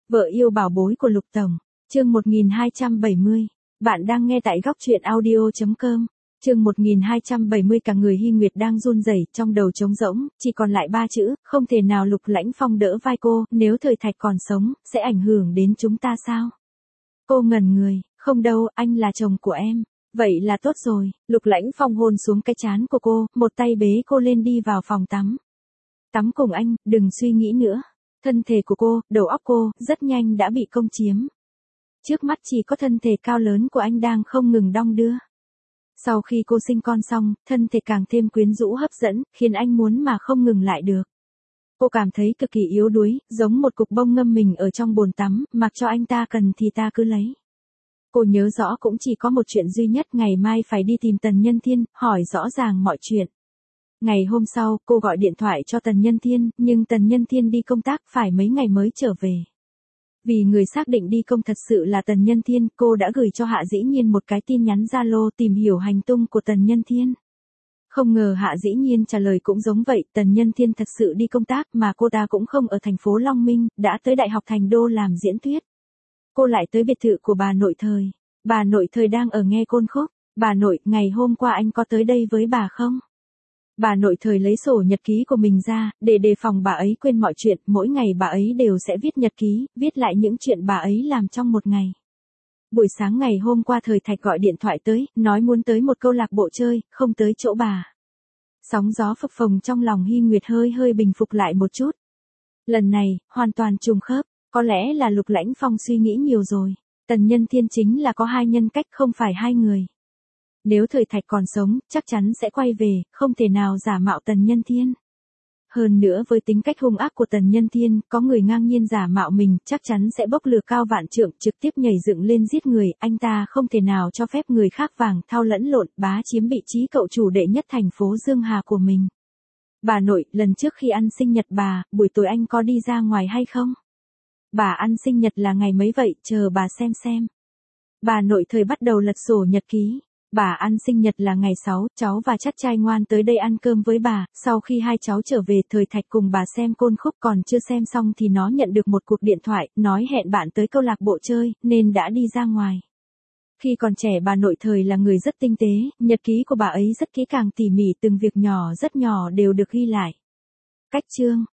Vợ yêu bảo bối của Lục Tổng, chương 1270. Bạn đang nghe tại góc truyện audio.com. Chương 1270 cả người Hy Nguyệt đang run rẩy, trong đầu trống rỗng, chỉ còn lại 3 chữ, không thể nào. Lục Lãnh Phong đỡ vai cô, nếu Thời Thạch còn sống, sẽ ảnh hưởng đến chúng ta sao? Cô ngẩn người, không đâu, anh là chồng của em. Vậy là tốt rồi. Lục Lãnh Phong hôn xuống cái trán của cô, một tay bế cô lên đi vào phòng tắm. Tắm cùng anh, đừng suy nghĩ nữa. Thân thể của cô, đầu óc cô, rất nhanh đã bị công chiếm. Trước mắt chỉ có thân thể cao lớn của anh đang không ngừng đong đưa. Sau khi cô sinh con xong, thân thể càng thêm quyến rũ hấp dẫn, khiến anh muốn mà không ngừng lại được. Cô cảm thấy cực kỳ yếu đuối, giống một cục bông ngâm mình ở trong bồn tắm, mặc cho anh ta cần thì ta cứ lấy. Cô nhớ rõ cũng chỉ có một chuyện duy nhất, ngày mai phải đi tìm Tần Nhân Thiên, hỏi rõ ràng mọi chuyện. Ngày hôm sau, cô gọi điện thoại cho Tần Nhân Thiên, nhưng Tần Nhân Thiên đi công tác phải mấy ngày mới trở về. Vì người xác định đi công thật sự là Tần Nhân Thiên, cô đã gửi cho Hạ Dĩ Nhiên một cái tin nhắn Zalo tìm hiểu hành tung của Tần Nhân Thiên. Không ngờ Hạ Dĩ Nhiên trả lời cũng giống vậy, Tần Nhân Thiên thật sự đi công tác mà cô ta cũng không ở thành phố Long Minh, đã tới Đại học Thành Đô làm diễn thuyết. Cô lại tới biệt thự của bà nội Thời. Bà nội Thời đang ở nghe côn khúc. Bà nội, ngày hôm qua anh có tới đây với bà không? Bà nội Thời lấy sổ nhật ký của mình ra, để đề phòng bà ấy quên mọi chuyện, mỗi ngày bà ấy đều sẽ viết nhật ký, viết lại những chuyện bà ấy làm trong một ngày. Buổi sáng ngày hôm qua Thời Thạch gọi điện thoại tới, nói muốn tới một câu lạc bộ chơi, không tới chỗ bà. Sóng gió phập phồng trong lòng Hy Nguyệt hơi bình phục lại một chút. Lần này, hoàn toàn trùng khớp, có lẽ là Lục Lãnh Phong suy nghĩ nhiều rồi. Tần Nhân Thiên chính là có hai nhân cách, không phải hai người. Nếu Thời Thạch còn sống, chắc chắn sẽ quay về, không thể nào giả mạo Tần Nhân Thiên. Hơn nữa với tính cách hung ác của Tần Nhân Thiên, có người ngang nhiên giả mạo mình, chắc chắn sẽ bốc lửa cao vạn trượng, trực tiếp nhảy dựng lên giết người, anh ta không thể nào cho phép người khác vàng thao lẫn lộn, bá chiếm vị trí cậu chủ đệ nhất thành phố Dương Hà của mình. Bà nội, lần trước khi ăn sinh nhật bà, buổi tối anh có đi ra ngoài hay không? Bà ăn sinh nhật là ngày mấy vậy, chờ bà xem. Bà nội Thời bắt đầu lật sổ nhật ký. Bà ăn sinh nhật là ngày 6, cháu và chắt trai ngoan tới đây ăn cơm với bà, sau khi hai cháu trở về Thời Thạch cùng bà xem côn khúc, còn chưa xem xong thì nó nhận được một cuộc điện thoại, nói hẹn bạn tới câu lạc bộ chơi, nên đã đi ra ngoài. Khi còn trẻ bà nội Thời là người rất tinh tế, nhật ký của bà ấy rất kỹ càng tỉ mỉ, từng việc nhỏ rất nhỏ đều được ghi lại. Cách chương,